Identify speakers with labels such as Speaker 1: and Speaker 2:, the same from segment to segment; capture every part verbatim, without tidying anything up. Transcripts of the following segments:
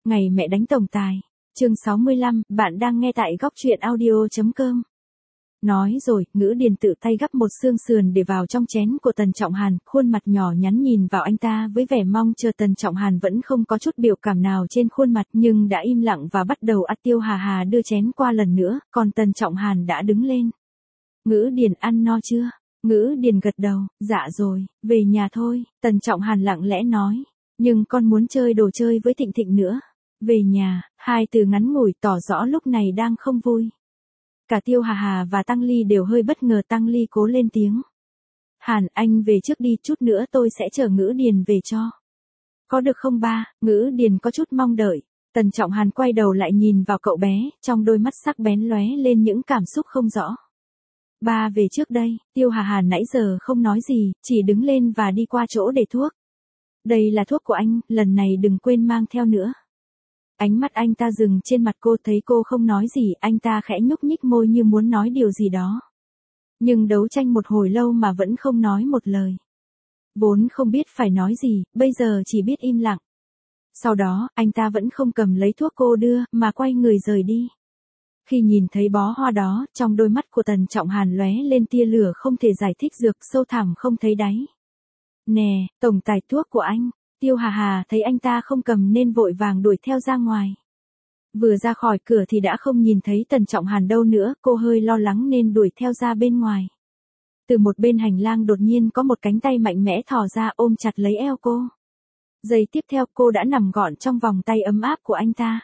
Speaker 1: Ngày mẹ đánh tổng tài. Chương sáu mươi lăm, bạn đang nghe tại góc truyện audio chấm com. Nói rồi, Ngữ Điền tự tay gắp một xương sườn để vào trong chén của Tần Trọng Hàn, khuôn mặt nhỏ nhắn nhìn vào anh ta với vẻ mong chờ. Tần Trọng Hàn vẫn không có chút biểu cảm nào trên khuôn mặt nhưng đã im lặng và bắt đầu ăn. Tiêu Hà Hà đưa chén qua lần nữa, còn Tần Trọng Hàn đã đứng lên. Ngữ Điền ăn no chưa? Ngữ Điền gật đầu, dạ rồi, về nhà thôi. Tần Trọng Hàn lặng lẽ nói, nhưng con muốn chơi đồ chơi với Thịnh Thịnh nữa. Về nhà, hai từ ngắn ngủi tỏ rõ lúc này đang không vui. Cả Tiêu Hà Hà và Tăng Ly đều hơi bất ngờ. Tăng Ly cố lên tiếng. Hàn, anh về trước đi, chút nữa tôi sẽ chở Ngữ Điền về cho. Có được không ba? Ngữ Điền có chút mong đợi. Tần Trọng Hàn quay đầu lại nhìn vào cậu bé, trong đôi mắt sắc bén lóe lên những cảm xúc không rõ. Ba về trước đây. Tiêu Hà Hà nãy giờ không nói gì, chỉ đứng lên và đi qua chỗ để thuốc. Đây là thuốc của anh, lần này đừng quên mang theo nữa. Ánh mắt anh ta dừng trên mặt cô, thấy cô không nói gì, anh ta khẽ nhúc nhích môi như muốn nói điều gì đó. Nhưng đấu tranh một hồi lâu mà vẫn không nói một lời. Vốn không biết phải nói gì, bây giờ chỉ biết im lặng. Sau đó, anh ta vẫn không cầm lấy thuốc cô đưa, mà quay người rời đi. Khi nhìn thấy bó hoa đó, trong đôi mắt của Tần Trọng Hàn lóe lên tia lửa không thể giải thích, dược sâu thẳm không thấy đáy. Nè, tổng tài, thuốc của anh. Tiêu Hà Hà thấy anh ta không cầm nên vội vàng đuổi theo ra ngoài. Vừa ra khỏi cửa thì đã không nhìn thấy Tần Trọng Hàn đâu nữa, cô hơi lo lắng nên đuổi theo ra bên ngoài. Từ một bên hành lang đột nhiên có một cánh tay mạnh mẽ thò ra ôm chặt lấy eo cô. Giây tiếp theo cô đã nằm gọn trong vòng tay ấm áp của anh ta.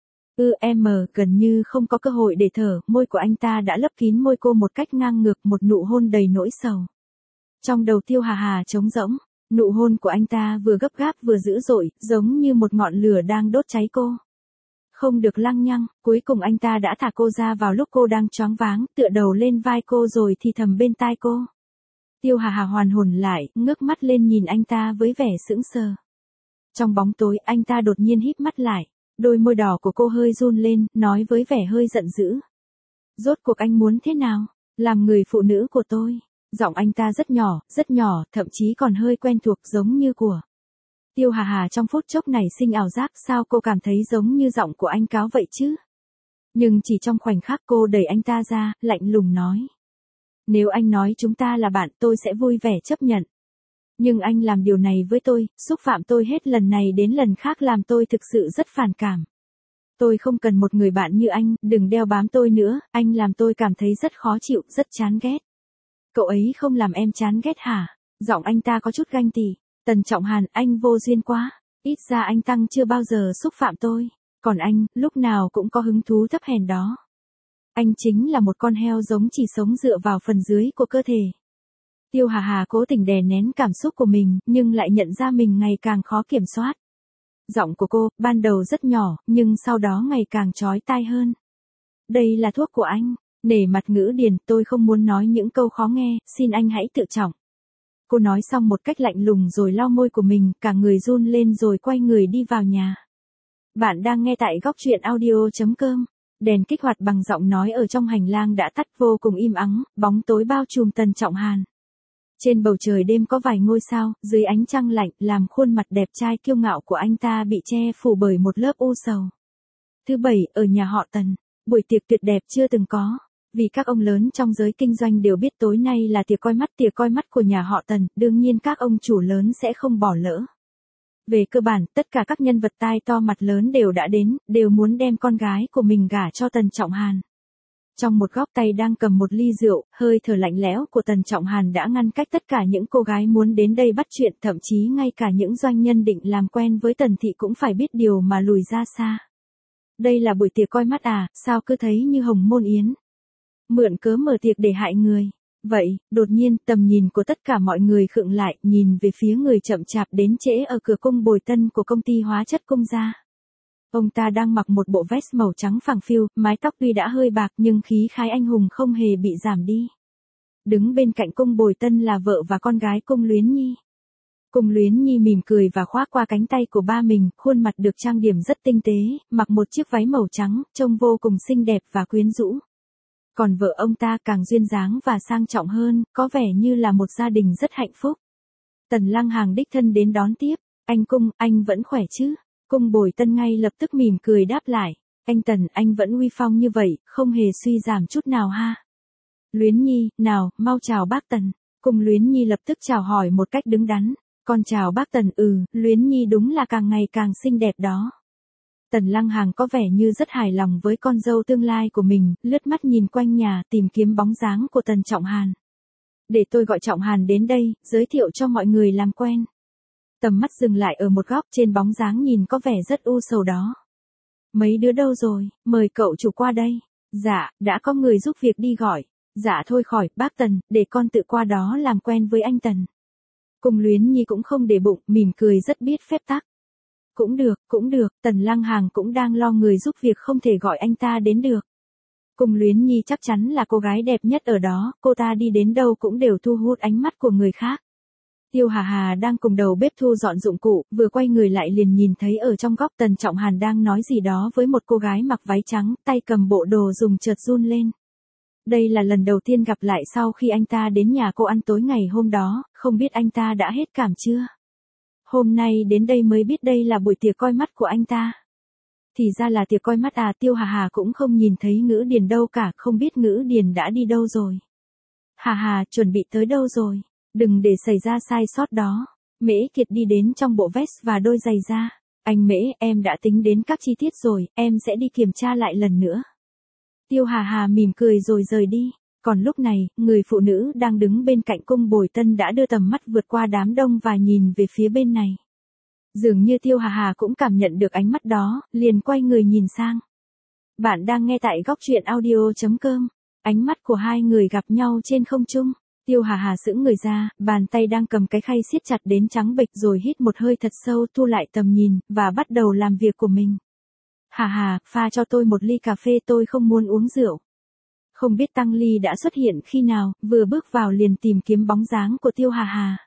Speaker 1: Ư em gần như không có cơ hội để thở, môi của anh ta đã lấp kín môi cô một cách ngang ngược, một nụ hôn đầy nỗi sầu. Trong đầu Tiêu Hà Hà trống rỗng. Nụ hôn của anh ta vừa gấp gáp vừa dữ dội, giống như một ngọn lửa đang đốt cháy cô. Không được lăng nhăng, cuối cùng anh ta đã thả cô ra vào lúc cô đang choáng váng, tựa đầu lên vai cô rồi thì thầm bên tai cô. Tiêu Hà Hà hoàn hồn lại, ngước mắt lên nhìn anh ta với vẻ sững sờ. Trong bóng tối, anh ta đột nhiên híp mắt lại, đôi môi đỏ của cô hơi run lên, nói với vẻ hơi giận dữ. Rốt cuộc anh muốn thế nào? Làm người phụ nữ của tôi. Giọng anh ta rất nhỏ, rất nhỏ, thậm chí còn hơi quen thuộc, giống như của. Tiêu Hà Hà trong phút chốc này sinh ảo giác, sao cô cảm thấy giống như giọng của anh cáo vậy chứ? Nhưng chỉ trong khoảnh khắc cô đẩy anh ta ra, lạnh lùng nói. Nếu anh nói chúng ta là bạn, tôi sẽ vui vẻ chấp nhận. Nhưng anh làm điều này với tôi, xúc phạm tôi hết lần này đến lần khác, làm tôi thực sự rất phản cảm. Tôi không cần một người bạn như anh, đừng đeo bám tôi nữa, anh làm tôi cảm thấy rất khó chịu, rất chán ghét. Cậu ấy không làm em chán ghét hả? Giọng anh ta có chút ganh tị. Tần Trọng Hàn, anh vô duyên quá. Ít ra anh Tăng chưa bao giờ xúc phạm tôi. Còn anh, lúc nào cũng có hứng thú thấp hèn đó. Anh chính là một con heo giống, chỉ sống dựa vào phần dưới của cơ thể. Tiêu Hà Hà cố tình đè nén cảm xúc của mình, nhưng lại nhận ra mình ngày càng khó kiểm soát. Giọng của cô, ban đầu rất nhỏ, nhưng sau đó ngày càng chói tai hơn. Đây là thuốc của anh. Nể mặt Ngữ Điền, tôi không muốn nói những câu khó nghe, xin anh hãy tự trọng. Cô nói xong một cách lạnh lùng rồi lau môi của mình, cả người run lên rồi quay người đi vào nhà. Bạn đang nghe tại góc truyện audio chấm com. Đèn kích hoạt bằng giọng nói ở trong hành lang đã tắt, vô cùng im ắng, bóng tối bao trùm Tần Trọng Hàn. Trên bầu trời đêm có vài ngôi sao, dưới ánh trăng lạnh, làm khuôn mặt đẹp trai kiêu ngạo của anh ta bị che phủ bởi một lớp u sầu. Thứ bảy, ở nhà họ Tần, buổi tiệc tuyệt đẹp chưa từng có. Vì các ông lớn trong giới kinh doanh đều biết tối nay là tiệc coi mắt, tiệc coi mắt của nhà họ Tần, đương nhiên các ông chủ lớn sẽ không bỏ lỡ. Về cơ bản, tất cả các nhân vật tai to mặt lớn đều đã đến, đều muốn đem con gái của mình gả cho Tần Trọng Hàn. Trong một góc tay đang cầm một ly rượu, hơi thở lạnh lẽo của Tần Trọng Hàn đã ngăn cách tất cả những cô gái muốn đến đây bắt chuyện, thậm chí ngay cả những doanh nhân định làm quen với Tần Thị cũng phải biết điều mà lùi ra xa. Đây là buổi tiệc coi mắt à, sao cứ thấy như hồng môn yến. Mượn cớ mở tiệc để hại người. Vậy, đột nhiên, tầm nhìn của tất cả mọi người khựng lại, nhìn về phía người chậm chạp đến trễ ở cửa cung bồi tân của công ty hóa chất Cung gia. Ông ta đang mặc một bộ vest màu trắng phẳng phiu, mái tóc tuy đã hơi bạc nhưng khí khái anh hùng không hề bị giảm đi. Đứng bên cạnh cung bồi tân là vợ và con gái Cung Luyến Nhi. Cung Luyến Nhi mỉm cười và khoác qua cánh tay của ba mình, khuôn mặt được trang điểm rất tinh tế, mặc một chiếc váy màu trắng, trông vô cùng xinh đẹp và quyến rũ. Còn vợ ông ta càng duyên dáng và sang trọng hơn, có vẻ như là một gia đình rất hạnh phúc. Tần Lăng Hàng đích thân đến đón tiếp. Anh Cung, anh vẫn khỏe chứ? Cung Bồi Tân ngay lập tức mỉm cười đáp lại. Anh Tần, anh vẫn uy phong như vậy, không hề suy giảm chút nào ha. Luyến Nhi, nào, mau chào bác Tần. Cung Luyến Nhi lập tức chào hỏi một cách đứng đắn. Con chào bác Tần. Ừ, Luyến Nhi đúng là càng ngày càng xinh đẹp đó. Tần Lăng Hàng có vẻ như rất hài lòng với con dâu tương lai của mình, lướt mắt nhìn quanh nhà tìm kiếm bóng dáng của Tần Trọng Hàn. Để tôi gọi Trọng Hàn đến đây, giới thiệu cho mọi người làm quen. Tầm mắt dừng lại ở một góc trên bóng dáng nhìn có vẻ rất u sầu đó. Mấy đứa đâu rồi, mời cậu chủ qua đây. Dạ, đã có người giúp việc đi gọi. Dạ thôi khỏi, bác Tần, để con tự qua đó làm quen với anh Tần. Cung Luyến Nhi cũng không để bụng, mỉm cười rất biết phép tắc. Cũng được, cũng được, Tần Lăng Hàng cũng đang lo người giúp việc không thể gọi anh ta đến được. Cung Luyến Nhi chắc chắn là cô gái đẹp nhất ở đó, cô ta đi đến đâu cũng đều thu hút ánh mắt của người khác. Tiêu Hà Hà đang cùng đầu bếp thu dọn dụng cụ, vừa quay người lại liền nhìn thấy ở trong góc Tần Trọng Hàn đang nói gì đó với một cô gái mặc váy trắng, tay cầm bộ đồ dùng chợt run lên. Đây là lần đầu tiên gặp lại sau khi anh ta đến nhà cô ăn tối ngày hôm đó, không biết anh ta đã hết cảm chưa? Hôm nay đến đây mới biết đây là buổi tiệc coi mắt của anh ta. Thì ra là tiệc coi mắt à. Tiêu Hà Hà cũng không nhìn thấy Ngữ Điền đâu cả, không biết Ngữ Điền đã đi đâu rồi. Hà Hà, chuẩn bị tới đâu rồi? Đừng để xảy ra sai sót đó. Mễ Kiệt đi đến trong bộ vest và đôi giày da. Anh Mễ, em đã tính đến các chi tiết rồi, em sẽ đi kiểm tra lại lần nữa. Tiêu Hà Hà mỉm cười rồi rời đi. Còn lúc này, người phụ nữ đang đứng bên cạnh Cung Bồi Tân đã đưa tầm mắt vượt qua đám đông và nhìn về phía bên này. Dường như Tiêu Hà Hà cũng cảm nhận được ánh mắt đó, liền quay người nhìn sang. Bạn đang nghe tại góc truyện audio chấm com. Ánh mắt của hai người gặp nhau trên không trung. Tiêu Hà Hà sững người ra, bàn tay đang cầm cái khay siết chặt đến trắng bệch rồi hít một hơi thật sâu, thu lại tầm nhìn, và bắt đầu làm việc của mình. Hà Hà, pha cho tôi một ly cà phê, tôi không muốn uống rượu. Không biết Tăng Ly đã xuất hiện khi nào, vừa bước vào liền tìm kiếm bóng dáng của Tiêu Hà Hà.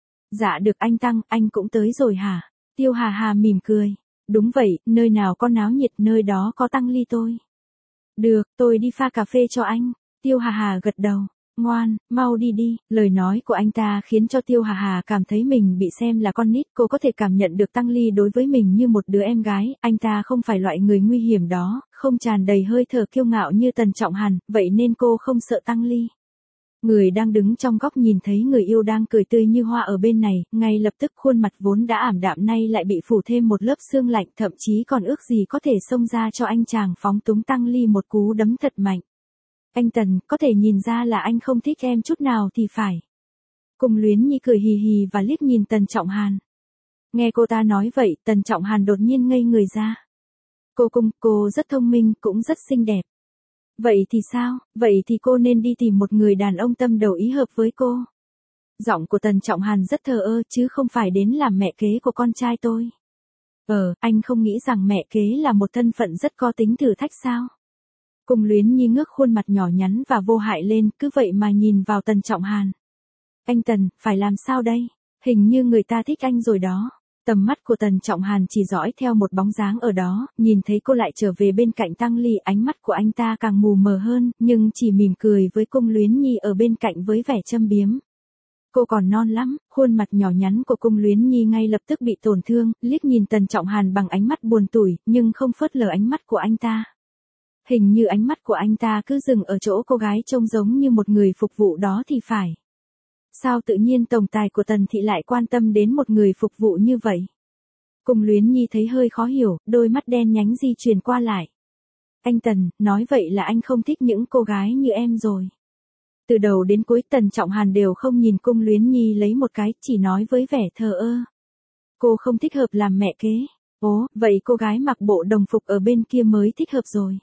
Speaker 1: Dạ được anh Tăng, anh cũng tới rồi hả? Tiêu Hà Hà mỉm cười. Đúng vậy, nơi nào có náo nhiệt nơi đó có Tăng Ly tôi. Được, tôi đi pha cà phê cho anh. Tiêu Hà Hà gật đầu. Ngoan, mau đi đi. Lời nói của anh ta khiến cho Tiêu Hà Hà cảm thấy mình bị xem là con nít. Cô có thể cảm nhận được Tăng Ly đối với mình như một đứa em gái. Anh ta không phải loại người nguy hiểm đó, không tràn đầy hơi thở kiêu ngạo như Tần Trọng Hàn, vậy nên cô không sợ Tăng Ly. Người đang đứng trong góc nhìn thấy người yêu đang cười tươi như hoa ở bên này, ngay lập tức khuôn mặt vốn đã ảm đạm nay lại bị phủ thêm một lớp sương lạnh, thậm chí còn ước gì có thể xông ra cho anh chàng phóng túng Tăng Ly một cú đấm thật mạnh. Anh Tần, có thể nhìn ra là anh không thích em chút nào thì phải. Cung Luyến Nhi cười hì hì và liếc nhìn Tần Trọng Hàn. Nghe cô ta nói vậy, Tần Trọng Hàn đột nhiên ngây người ra. Cô Cung, cô rất thông minh, cũng rất xinh đẹp. Vậy thì sao, vậy thì cô nên đi tìm một người đàn ông tâm đầu ý hợp với cô. Giọng của Tần Trọng Hàn rất thờ ơ chứ không phải đến làm mẹ kế của con trai tôi. Ờ, anh không nghĩ rằng mẹ kế là một thân phận rất có tính thử thách sao? Cung Luyến Nhi ngước khuôn mặt nhỏ nhắn và vô hại lên, cứ vậy mà nhìn vào Tần Trọng Hàn. Anh Tần, phải làm sao đây? Hình như người ta thích anh rồi đó. Tầm mắt của Tần Trọng Hàn chỉ dõi theo một bóng dáng ở đó, nhìn thấy cô lại trở về bên cạnh Tăng Ly, ánh mắt của anh ta càng mù mờ hơn, nhưng chỉ mỉm cười với Cung Luyến Nhi ở bên cạnh với vẻ châm biếm. Cô còn non lắm. Khuôn mặt nhỏ nhắn của Cung Luyến Nhi ngay lập tức bị tổn thương, liếc nhìn Tần Trọng Hàn bằng ánh mắt buồn tủi, nhưng không phớt lờ ánh mắt của anh ta. Hình như ánh mắt của anh ta cứ dừng ở chỗ cô gái trông giống như một người phục vụ đó thì phải. Sao tự nhiên tổng tài của Tần thị lại quan tâm đến một người phục vụ như vậy? Cung Luyến Nhi thấy hơi khó hiểu, đôi mắt đen nhánh di chuyển qua lại. Anh Tần, nói vậy là anh không thích những cô gái như em rồi. Từ đầu đến cuối Tần Trọng Hàn đều không nhìn Cung Luyến Nhi lấy một cái, chỉ nói với vẻ thờ ơ. Cô không thích hợp làm mẹ kế. Ố, vậy cô gái mặc bộ đồng phục ở bên kia mới thích hợp rồi.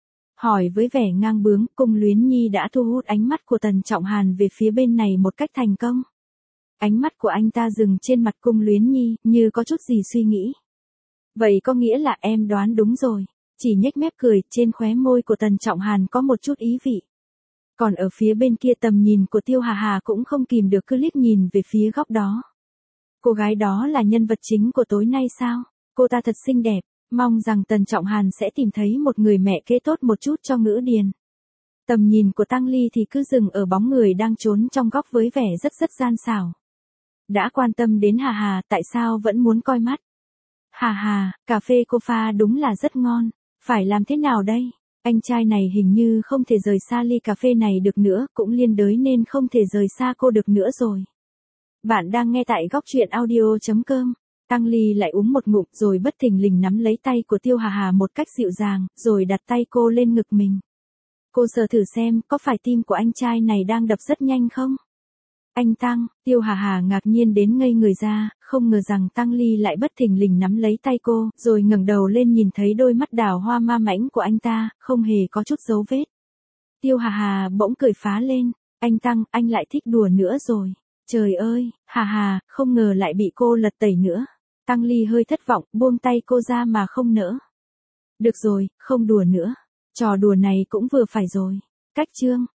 Speaker 1: Hỏi với vẻ ngang bướng, Cung Luyến Nhi đã thu hút ánh mắt của Tần Trọng Hàn về phía bên này một cách thành công. Ánh mắt của anh ta dừng trên mặt Cung Luyến Nhi, như có chút gì suy nghĩ. Vậy có nghĩa là em đoán đúng rồi. Chỉ nhếch mép cười, trên khóe môi của Tần Trọng Hàn có một chút ý vị. Còn ở phía bên kia tầm nhìn của Tiêu Hà Hà cũng không kìm được cứ liếc nhìn về phía góc đó. Cô gái đó là nhân vật chính của tối nay sao? Cô ta thật xinh đẹp. Mong rằng Tần Trọng Hàn sẽ tìm thấy một người mẹ kế tốt một chút cho Ngữ Điền. Tầm nhìn của Tăng Ly thì cứ dừng ở bóng người đang trốn trong góc với vẻ rất rất gian xảo. Đã quan tâm đến Hà Hà, tại sao vẫn muốn coi mắt? Hà hà, cà phê cô pha đúng là rất ngon. Phải làm thế nào đây? Anh trai này hình như không thể rời xa ly cà phê này được nữa, cũng liên đới nên không thể rời xa cô được nữa rồi. Bạn đang nghe tại góc truyện audio.com. Tăng Ly lại uống một ngụm rồi bất thình lình nắm lấy tay của Tiêu Hà Hà một cách dịu dàng, rồi đặt tay cô lên ngực mình. Cô sờ thử xem, có phải tim của anh trai này đang đập rất nhanh không? Anh Tăng, Tiêu Hà Hà ngạc nhiên đến ngây người ra, không ngờ rằng Tăng Ly lại bất thình lình nắm lấy tay cô, rồi ngẩng đầu lên nhìn thấy đôi mắt đào hoa ma mãnh của anh ta, không hề có chút dấu vết. Tiêu Hà Hà bỗng cười phá lên, anh Tăng, anh lại thích đùa nữa rồi. Trời ơi, Hà Hà, không ngờ lại bị cô lật tẩy nữa. Tăng Ly hơi thất vọng, buông tay cô ra mà không nỡ. Được rồi, không đùa nữa. Trò đùa này cũng vừa phải rồi. Cách chương.